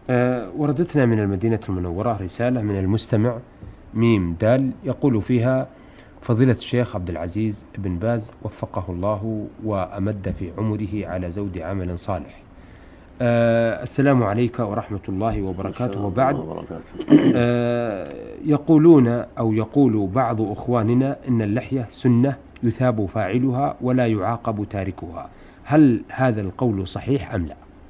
وردتنا من المدينة المنورة رسالة من المستمع ميم دال يقول فيها: فضيلة الشيخ عبد العزيز بن باز وفقه الله وأمد في عمره على زود عمل صالح. السلام عليك ورحمة الله وبركاته. وبعد، يقولون أو يقول بعض أخواننا إن اللحية سنة يثاب فاعلها ولا يعاقب تاركها، هل هذا القول صحيح أم لا؟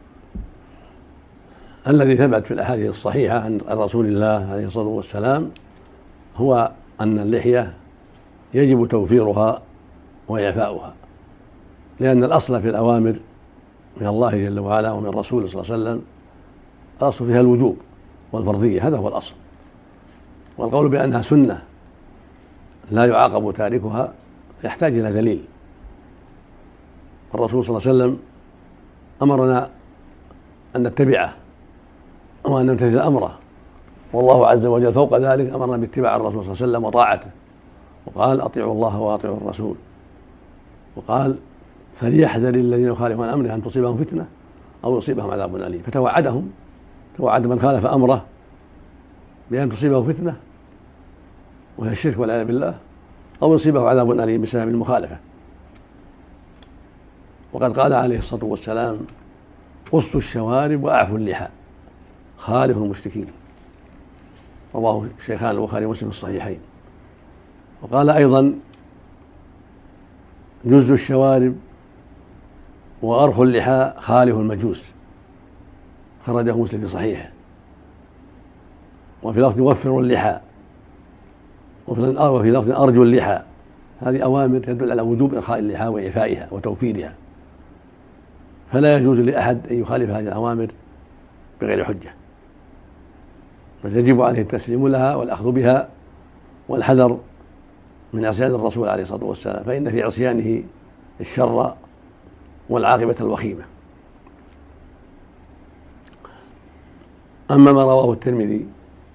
الذي ثبت في الأحاديث الصحيحة عن رسول الله عليه الصلاة والسلام هو أن اللحية يجب توفيرها وإعفاؤها، لأن الأصل في الأوامر من الله جل وعلا ومن رسوله صلى الله عليه وسلم الأصل فيها الوجوب والفرضية، هذا هو الأصل. والقول بأنها سنة لا يعاقب تاركها يحتاج إلى دليل. الرسول صلى الله عليه وسلم أمرنا أن نتبعه وأن نمتثل أمره، والله عز وجل فوق ذلك أمرنا باتباع الرسول صلى الله عليه وسلم وطاعته، وقال: أطيعوا الله وأطيعوا الرسول، وقال: فليحذر الذين يخالفون عن أمره أن تصيبهم فتنة أو يصيبهم عذاب أليم. فتوعدهم، توعد من خالف أمره بأن تصيبه فتنة وهي الشرك والعياذ بالله، أو يصيبه عذاب أليم بسبب المخالفة. وقد قال عليه الصلاة والسلام: قصوا الشوارب وأعفوا اللحى خالفوا المشركين، رواه الشيخان البخاري ومسلم في الصحيحين. وقال أيضا: جزوا الشوارب وأرخوا اللحى خالفوا المجوس، خرجه مسلم في صحيحه. وفي لفظ: وفروا اللحى، وفي لفظ: أرجوا اللحى. هذه أوامر تدل على وجوب إرخاء اللحى وإعفائها وتوفيرها، فلا يجوز لأحد أن يخالف هذه الأوامر بغير حجة، بل يجب عليه التسليم لها والأخذ بها والحذر من عصيان الرسول عليه الصلاة والسلام، فإن في عصيانه الشر والعاقبة الوخيمة. أما ما رواه الترمذي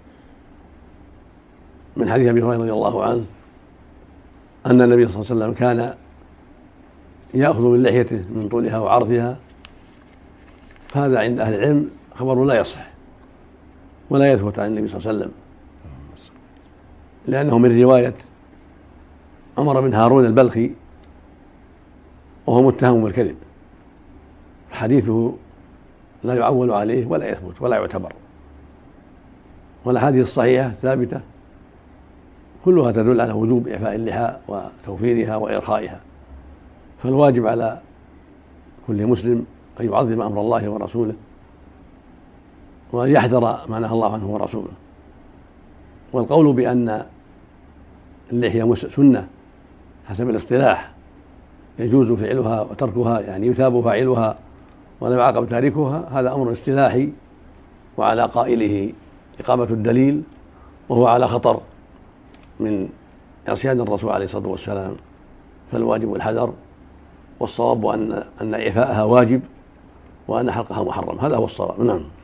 من حديث أبي هريرة رضي الله عنه أن النبي صلى الله عليه وسلم كان يأخذ من لحيته من طولها وعرضها، فهذا عند أهل العلم خبر لا يصح ولا يثبت عن النبي صلى الله عليه وسلم، لأنه من رواية عمر بن هارون البلخي وهو متهم بالكذب، حديثه لا يعول عليه ولا يثبت ولا يعتبر. والأحاديث الصحيحة ثابتة كلها تدل على وجوب إعفاء اللحى وتوفيرها وإرخائها، فالواجب على كل مسلم أن يعظم أمر الله ورسوله وأن يحذر ما نهى الله عنه ورسوله. والقول بأن اللحية سنة حسب الاصطلاح يجوز فعلها وتركها، يعني يثاب فاعلها ولا يعاقب تاركها، هذا أمر اصطلاحي، وعلى قائله إقامة الدليل، وهو على خطر من عصيان الرسول عليه الصلاة والسلام، فالواجب الحذر، والصواب أن إعفاءها واجب وأن حلقها محرم، هذا هو الصواب. نعم.